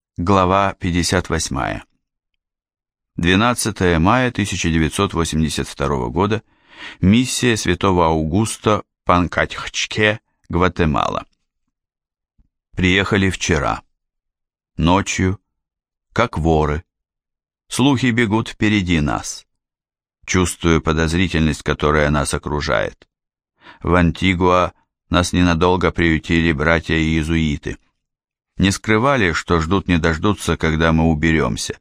Глава 58. 12 мая 1982 года. Миссия Святого Аугусто, Панкатхчке, Гватемала. Приехали вчера. Ночью, как воры. Слухи бегут впереди нас. Чувствую подозрительность, которая нас окружает. В Антигуа нас ненадолго приютили братья-иезуиты. Не скрывали, что ждут не дождутся, когда мы уберемся.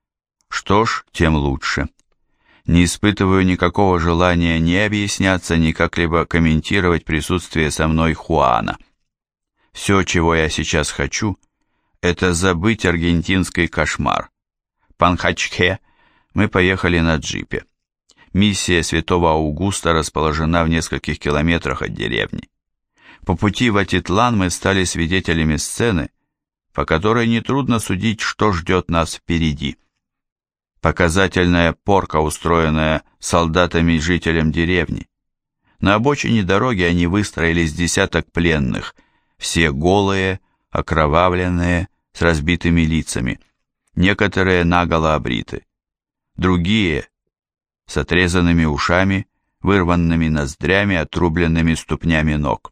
Что ж, тем лучше. Не испытываю никакого желания ни объясняться, ни как-либо комментировать присутствие со мной Хуана. Все, чего я сейчас хочу, это забыть аргентинский кошмар. Панкатхчке мы поехали на джипе. Миссия Святого Аугуста расположена в нескольких километрах от деревни. По пути в Атитлан мы стали свидетелями сцены, по которой нетрудно судить, что ждет нас впереди. Показательная порка, устроенная солдатами и жителям деревни. На обочине дороги они выстроились десяток пленных, все голые, окровавленные, с разбитыми лицами. Некоторые наголо обриты. Другие с отрезанными ушами, вырванными ноздрями, отрубленными ступнями ног.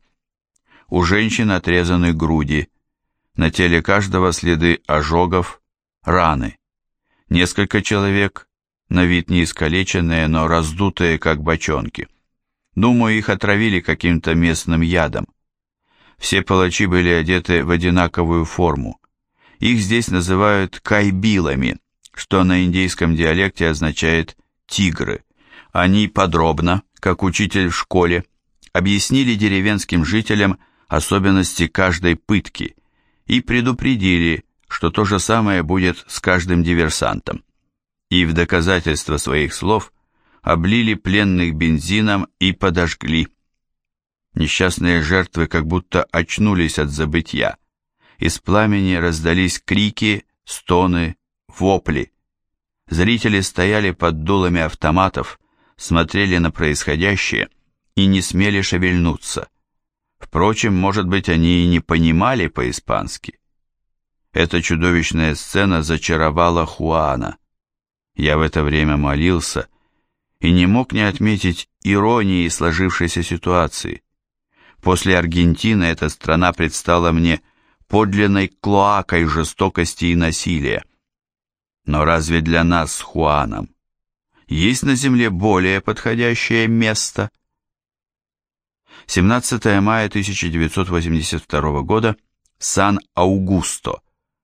У женщин отрезаны груди. На теле каждого следы ожогов, раны. Несколько человек, на вид не искалеченные, но раздутые, как бочонки. Думаю, их отравили каким-то местным ядом. Все палачи были одеты в одинаковую форму. Их здесь называют кайбилами, что на индейском диалекте означает «тигры». Они подробно, как учитель в школе, объяснили деревенским жителям особенности каждой пытки и предупредили, что то же самое будет с каждым диверсантом. И в доказательство своих слов облили пленных бензином и подожгли. Несчастные жертвы как будто очнулись от забытья. Из пламени раздались крики, стоны, вопли. Зрители стояли под дулами автоматов, смотрели на происходящее и не смели шевельнуться. Впрочем, может быть, они и не понимали по-испански. Эта чудовищная сцена зачаровала Хуана. Я в это время молился и не мог не отметить иронии сложившейся ситуации. После Аргентины эта страна предстала мне подлинной клоакой жестокости и насилия. Но разве для нас с Хуаном есть на земле более подходящее место? 17 мая 1982 года. Сан-Аугусто.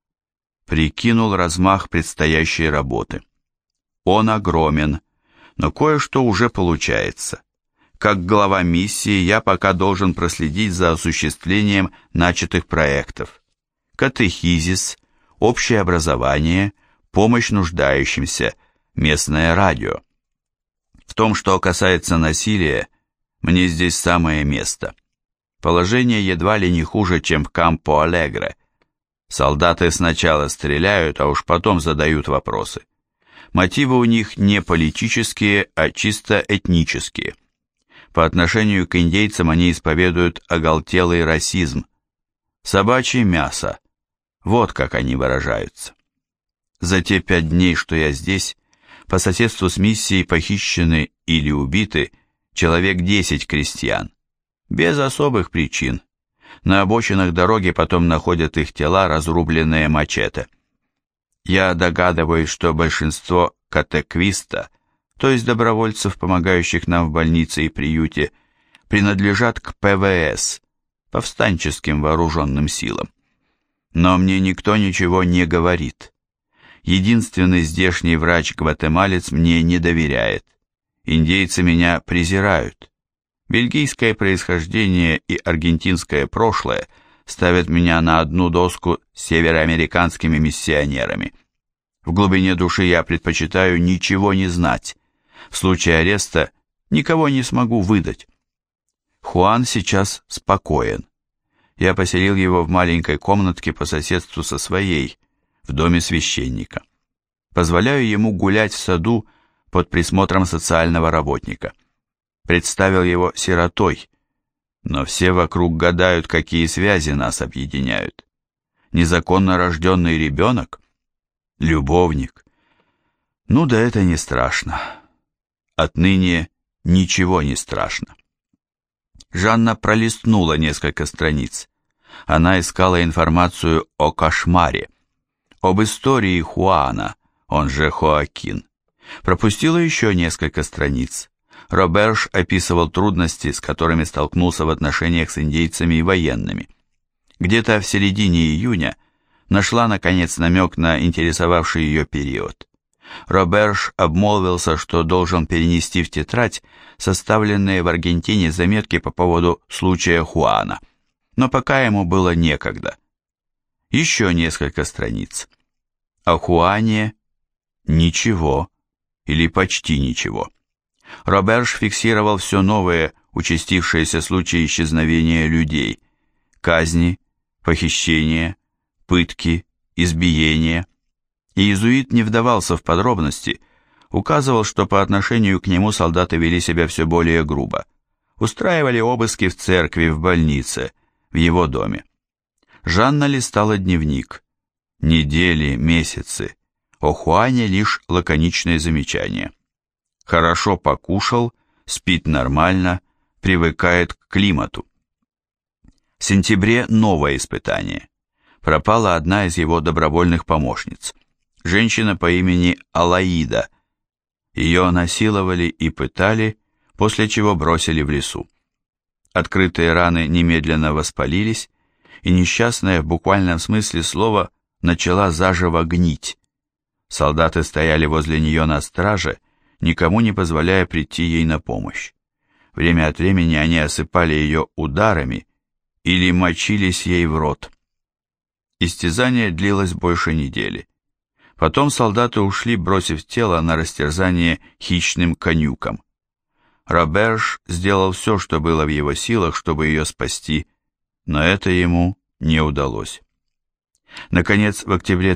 Прикинул размах предстоящей работы. Он огромен, но кое-что уже получается. Как глава миссии я пока должен проследить за осуществлением начатых проектов. Катехизис, общее образование, помощь нуждающимся, местное радио. В том, что касается насилия, мне здесь самое место. Положение едва ли не хуже, чем в Кампо-Алегре. Солдаты сначала стреляют, а уж потом задают вопросы. Мотивы у них не политические, а чисто этнические. По отношению к индейцам они исповедуют оголтелый расизм. Собачье мясо. Вот как они выражаются. За те 5 дней, что я здесь, по соседству с миссией похищены или убиты человек 10 крестьян. Без особых причин. На обочинах дороги потом находят их тела, разрубленные мачете. Я догадываюсь, что большинство катеквиста, то есть добровольцев, помогающих нам в больнице и приюте, принадлежат к ПВС, повстанческим вооруженным силам. Но мне никто ничего не говорит. Единственный здешний врач-гватемалец мне не доверяет. Индейцы меня презирают. Бельгийское происхождение и аргентинское прошлое ставят меня на одну доску с североамериканскими миссионерами. В глубине души я предпочитаю ничего не знать. В случае ареста никого не смогу выдать. Хуан сейчас спокоен. Я поселил его в маленькой комнатке по соседству со своей, в доме священника. Позволяю ему гулять в саду под присмотром социального работника. Представил его сиротой, но все вокруг гадают, какие связи нас объединяют. Незаконно рожденный ребенок? Любовник? Ну да это не страшно. Отныне ничего не страшно. Жанна пролистнула несколько страниц. Она искала информацию о кошмаре, об истории Хуана, он же Хоакин. Пропустила еще несколько страниц. Роберж описывал трудности, с которыми столкнулся в отношениях с индейцами и военными. Где-то в середине июня нашла, наконец, намек на интересовавший ее период. Роберж обмолвился, что должен перенести в тетрадь составленные в Аргентине заметки по поводу случая Хуана, но пока ему было некогда. Еще несколько страниц. О Хуане ничего или почти ничего. Роберж фиксировал все новые участившиеся случаи исчезновения людей, казни, похищения, пытки, избиения. Иезуит не вдавался в подробности, указывал, что по отношению к нему солдаты вели себя все более грубо, устраивали обыски в церкви, в больнице, в его доме. Жанна листала дневник. Недели, месяцы. О Хуане лишь лаконичные замечания. Хорошо покушал, спит нормально, привыкает к климату. В сентябре новое испытание. Пропала одна из его добровольных помощниц. Женщина по имени Алаида. Ее насиловали и пытали, после чего бросили в лесу. Открытые раны немедленно воспалились, и несчастная в буквальном смысле слова начала заживо гнить. Солдаты стояли возле нее на страже, никому не позволяя прийти ей на помощь. Время от времени они осыпали ее ударами или мочились ей в рот. Истязание длилось больше недели. Потом солдаты ушли, бросив тело на растерзание хищным конюкам. Роберж сделал все, что было в его силах, чтобы ее спасти, но это ему не удалось. Наконец, в октябре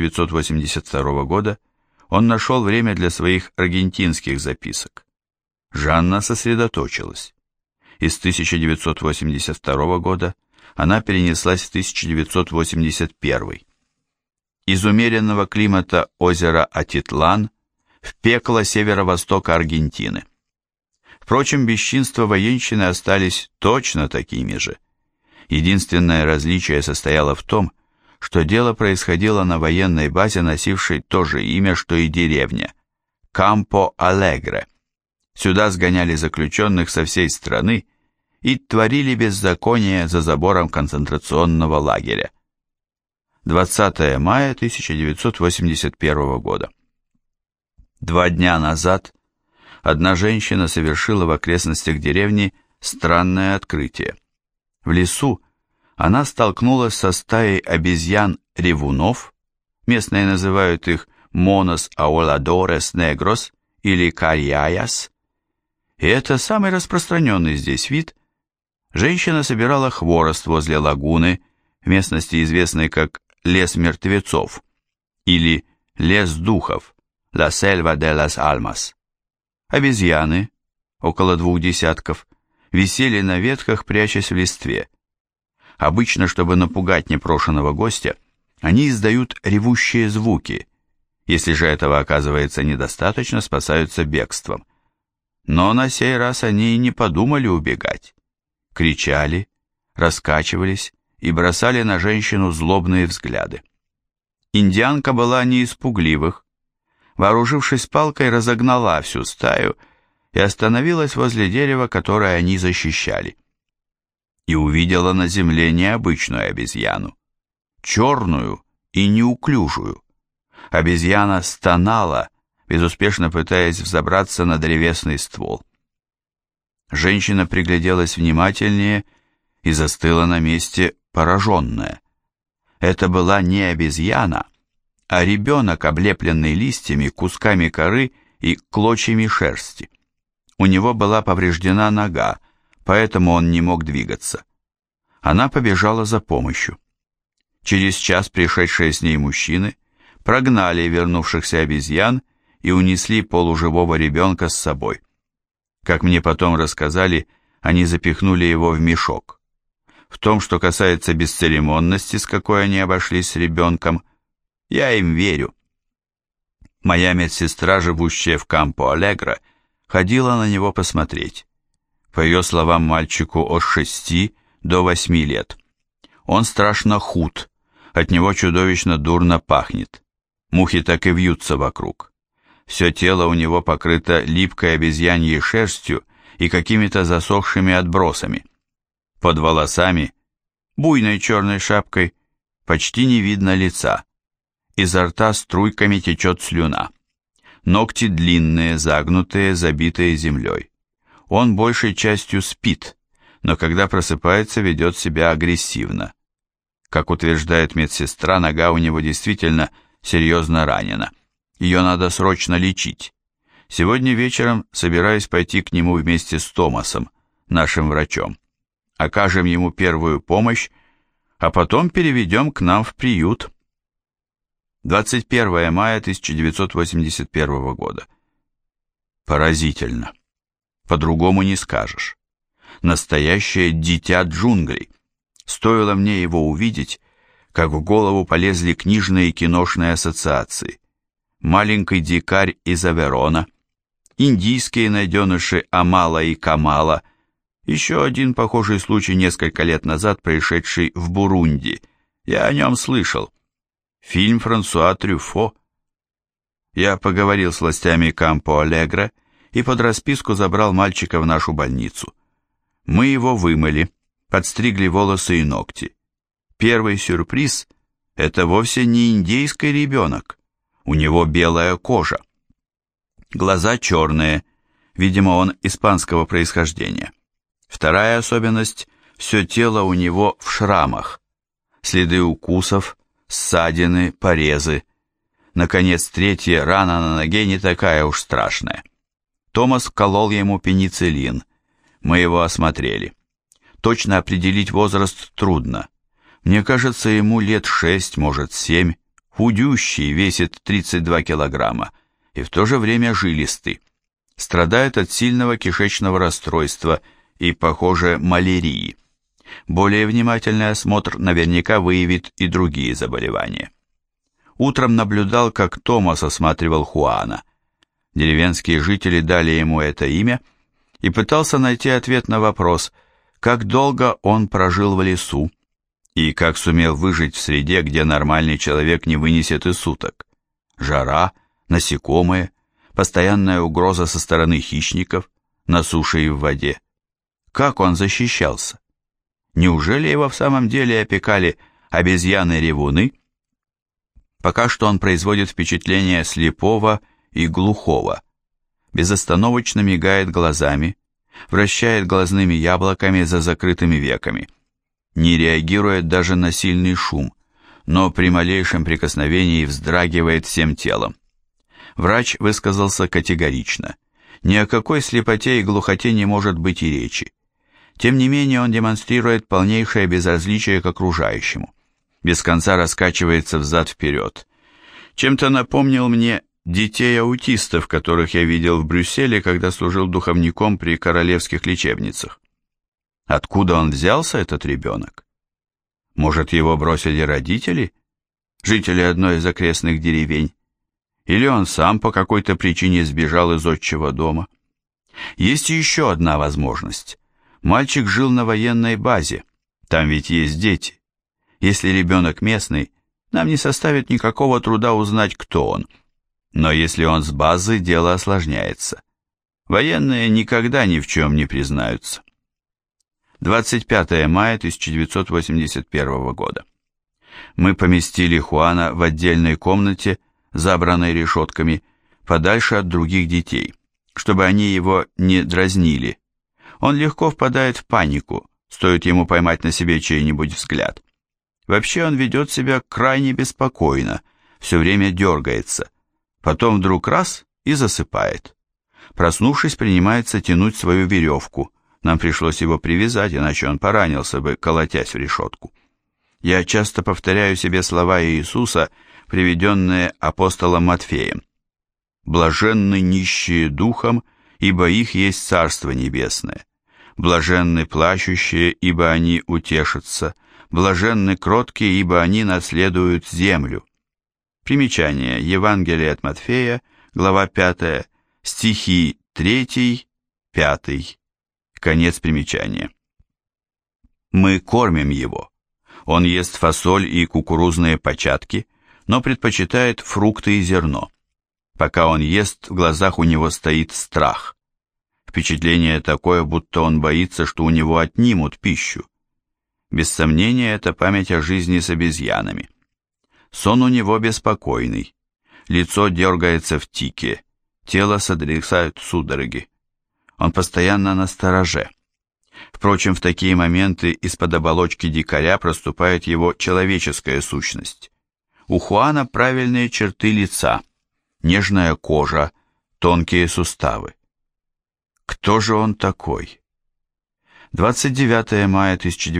1982 года он нашел время для своих аргентинских записок. Жанна сосредоточилась. Из 1982 года она перенеслась в 1981. Из умеренного климата озера Атитлан в пекло северо-востока Аргентины. Впрочем, бесчинства военщины остались точно такими же. Единственное различие состояло в том, что дело происходило на военной базе, носившей то же имя, что и деревня – Кампо-Алегре. Сюда сгоняли заключенных со всей страны и творили беззаконие за забором концентрационного лагеря. 20 мая 1981 года. 2 дня назад одна женщина совершила в окрестностях деревни странное открытие. В лесу она столкнулась со стаей обезьян-ревунов, местные называют их «monos aoladores negros» или «карьяяс», и это самый распространенный здесь вид. Женщина собирала хворост возле лагуны, в местности известной как «лес мертвецов» или «лес духов» «La selva de las almas». Обезьяны, около 2 десятков, висели на ветках, прячась в листве. Обычно, чтобы напугать непрошеного гостя, они издают ревущие звуки. Если же этого оказывается недостаточно, спасаются бегством. Но на сей раз они и не подумали убегать. Кричали, раскачивались и бросали на женщину злобные взгляды. Индианка была не из пугливых. Вооружившись палкой, разогнала всю стаю и остановилась возле дерева, которое они защищали. И увидела на земле необычную обезьяну, черную и неуклюжую. Обезьяна стонала, безуспешно пытаясь взобраться на древесный ствол. Женщина пригляделась внимательнее и застыла на месте, пораженная. Это была не обезьяна, а ребенок, облепленный листьями, кусками коры и клочьями шерсти. У него была повреждена нога, поэтому он не мог двигаться. Она побежала за помощью. Через час пришедшие с ней мужчины прогнали вернувшихся обезьян и унесли полуживого ребенка с собой. Как мне потом рассказали, они запихнули его в мешок. В том, что касается бесцеремонности, с какой они обошлись с ребенком, я им верю. Моя медсестра, живущая в Кампо-Алегро, ходила на него посмотреть. По ее словам, мальчику от 6 до 8 лет. Он страшно худ, от него чудовищно дурно пахнет. Мухи так и вьются вокруг. Все тело у него покрыто липкой обезьяньей шерстью и какими-то засохшими отбросами. Под волосами, буйной черной шапкой, почти не видно лица. Изо рта струйками течет слюна. Ногти длинные, загнутые, забитые землей. Он большей частью спит, но когда просыпается, ведет себя агрессивно. Как утверждает медсестра, нога у него действительно серьезно ранена. Ее надо срочно лечить. Сегодня вечером собираюсь пойти к нему вместе с Томасом, нашим врачом. Окажем ему первую помощь, а потом переведем к нам в приют. 21 мая 1981 года. Поразительно. По-другому не скажешь. Настоящее дитя джунглей. Стоило мне его увидеть, как в голову полезли книжные и киношные ассоциации. Маленький дикарь из Аверона, индийские найденыши Амала и Камала, еще один похожий случай несколько лет назад, происшедший в Бурунди. Я о нем слышал. Фильм Франсуа Трюффо. Я поговорил с властями Кампо-Алегро и под расписку забрал мальчика в нашу больницу. Мы его вымыли, подстригли волосы и ногти. Первый сюрприз – это вовсе не индейский ребенок. У него белая кожа. Глаза черные, видимо, он испанского происхождения. Вторая особенность – все тело у него в шрамах. Следы укусов, ссадины, порезы. Наконец, третья, рана на ноге не такая уж страшная. Томас вколол ему пенициллин. Мы его осмотрели. Точно определить возраст трудно. Мне кажется, ему лет 6, может 7. Худющий, весит 32 килограмма. И в то же время жилистый. Страдает от сильного кишечного расстройства и, похоже, малярии. Более внимательный осмотр наверняка выявит и другие заболевания. Утром наблюдал, как Томас осматривал Хуана. Деревенские жители дали ему это имя и пытался найти ответ на вопрос, как долго он прожил в лесу и как сумел выжить в среде, где нормальный человек не вынесет и суток. Жара, насекомые, постоянная угроза со стороны хищников, на суше и в воде. Как он защищался? Неужели его в самом деле опекали обезьяны-ревуны? Пока что он производит впечатление слепого и глухого. Безостановочно мигает глазами, вращает глазными яблоками за закрытыми веками. Не реагирует даже на сильный шум, но при малейшем прикосновении вздрагивает всем телом. Врач высказался категорично. Ни о какой слепоте и глухоте не может быть и речи. Тем не менее он демонстрирует полнейшее безразличие к окружающему. Без конца раскачивается взад-вперед. Чем-то напомнил мне детей-аутистов, которых я видел в Брюсселе, когда служил духовником при королевских лечебницах. Откуда он взялся, этот ребенок? Может, его бросили родители, жители одной из окрестных деревень? Или он сам по какой-то причине сбежал из отчего дома? Есть еще одна возможность. Мальчик жил на военной базе, там ведь есть дети. Если ребенок местный, нам не составит никакого труда узнать, кто он. Но если он с базы, дело осложняется. Военные никогда ни в чем не признаются. 25 мая 1981 года. Мы поместили Хуана в отдельной комнате, забранной решетками, подальше от других детей, чтобы они его не дразнили. Он легко впадает в панику, стоит ему поймать на себе чей-нибудь взгляд. Вообще он ведет себя крайне беспокойно, все время дергается, потом вдруг раз и засыпает. Проснувшись, принимается тянуть свою веревку. Нам пришлось его привязать, иначе он поранился бы, колотясь в решетку. Я часто повторяю себе слова Иисуса, приведенные апостолом Матфеем. «Блаженны нищие духом, ибо их есть Царство Небесное. Блаженны плачущие, ибо они утешатся. Блаженны кроткие, ибо они наследуют землю. Примечание. Евангелие от Матфея, глава 5, стихи 3, 5. Конец примечания. Мы кормим его. Он ест фасоль и кукурузные початки, но предпочитает фрукты и зерно. Пока он ест, в глазах у него стоит страх. Впечатление такое, будто он боится, что у него отнимут пищу. Без сомнения, это память о жизни с обезьянами. Сон у него беспокойный. Лицо дергается в тике, тело сотрясают судороги. Он постоянно настороже. Впрочем, в такие моменты из-под оболочки дикаря проступает его человеческая сущность. У Хуана правильные черты лица, нежная кожа, тонкие суставы. Кто же он такой? 29 мая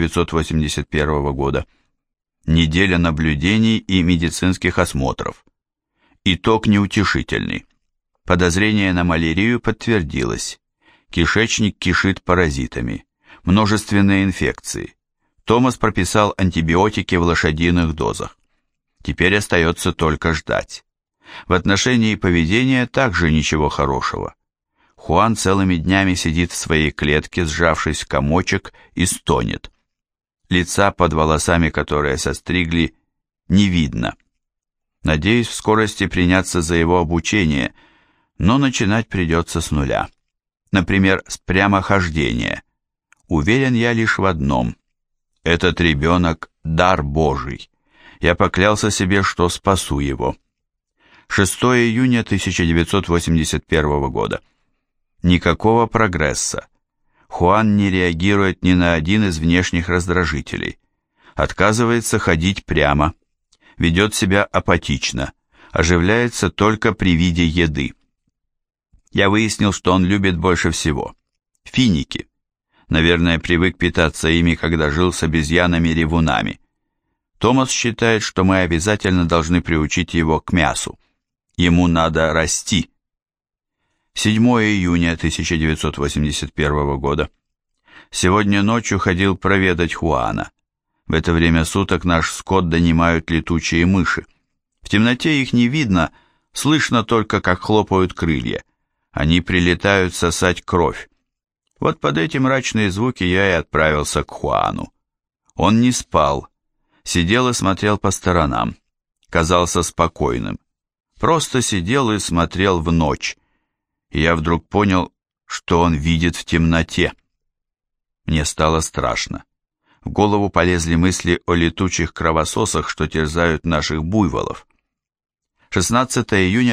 1981 года. Неделя наблюдений и медицинских осмотров. Итог неутешительный. Подозрение на малярию подтвердилось. Кишечник кишит паразитами. Множественные инфекции. Томас прописал антибиотики в лошадиных дозах. Теперь остается только ждать. В отношении поведения также ничего хорошего. Хуан целыми днями сидит в своей клетке, сжавшись в комочек, и стонет. Лица под волосами, которые состригли, не видно. Надеюсь в скорости приняться за его обучение, но начинать придется с нуля. Например, с прямохождения. Уверен я лишь в одном. Этот ребенок – дар Божий. Я поклялся себе, что спасу его. 6 июня 1981 года. Никакого прогресса. Хуан не реагирует ни на один из внешних раздражителей. Отказывается ходить прямо. Ведет себя апатично. Оживляется только при виде еды. Я выяснил, что он любит больше всего финики. Наверное, привык питаться ими, когда жил с обезьянами-ревунами. Томас считает, что мы обязательно должны приучить его к мясу. Ему надо расти. 7 июня 1981 года. Сегодня ночью ходил проведать Хуана. В это время суток наш скот донимают летучие мыши. В темноте их не видно, слышно только, как хлопают крылья. Они прилетают сосать кровь. Вот под эти мрачные звуки я и отправился к Хуану. Он не спал, сидел и смотрел по сторонам. Казался спокойным. Просто сидел и смотрел в ночь. И я вдруг понял, что он видит в темноте. Мне стало страшно. В голову полезли мысли о летучих кровососах, что терзают наших буйволов. 16 июня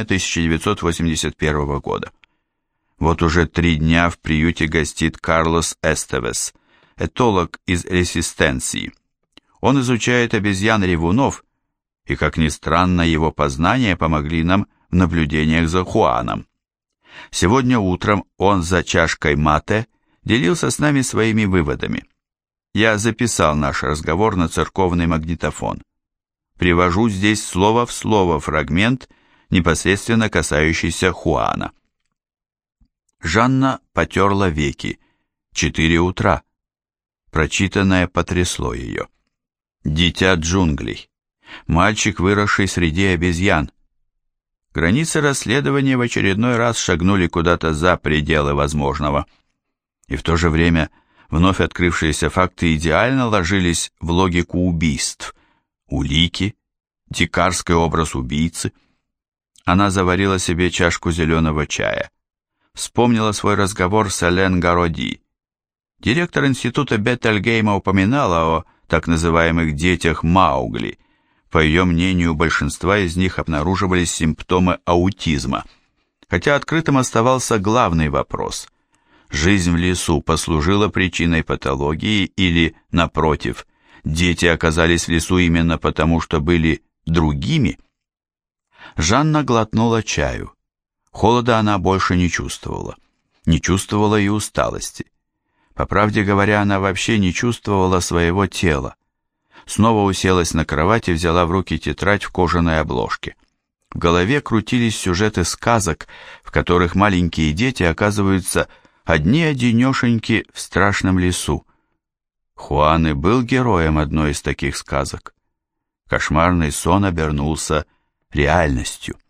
1981 года. Вот уже 3 дня в приюте гостит Карлос Эстевес, этолог из Ресистенции. Он изучает обезьян-ревунов, и, как ни странно, его познания помогли нам в наблюдениях за Хуаном. Сегодня утром он за чашкой мате делился с нами своими выводами. Я записал наш разговор на церковный магнитофон. Привожу здесь слово в слово фрагмент, непосредственно касающийся Хуана. Жанна потерла веки. 4 утра. Прочитанное потрясло ее. Дитя джунглей. Мальчик, выросший среди обезьян. Границы расследования в очередной раз шагнули куда-то за пределы возможного. И в то же время вновь открывшиеся факты идеально ложились в логику убийств. Улики, дикарский образ убийцы. Она заварила себе чашку зеленого чая. Вспомнила свой разговор с Элен Гароди. Директор института Бетельгейма упоминала о так называемых детях Маугли. По ее мнению, у большинства из них обнаруживались симптомы аутизма. Хотя открытым оставался главный вопрос. Жизнь в лесу послужила причиной патологии или, напротив, дети оказались в лесу именно потому, что были другими? Жанна глотнула чаю. Холода она больше не чувствовала. Не чувствовала и усталости. По правде говоря, она вообще не чувствовала своего тела. Снова уселась на кровать и взяла в руки тетрадь в кожаной обложке. В голове крутились сюжеты сказок, в которых маленькие дети оказываются одни-одинешеньки в страшном лесу. Хуан и был героем одной из таких сказок. Кошмарный сон обернулся реальностью.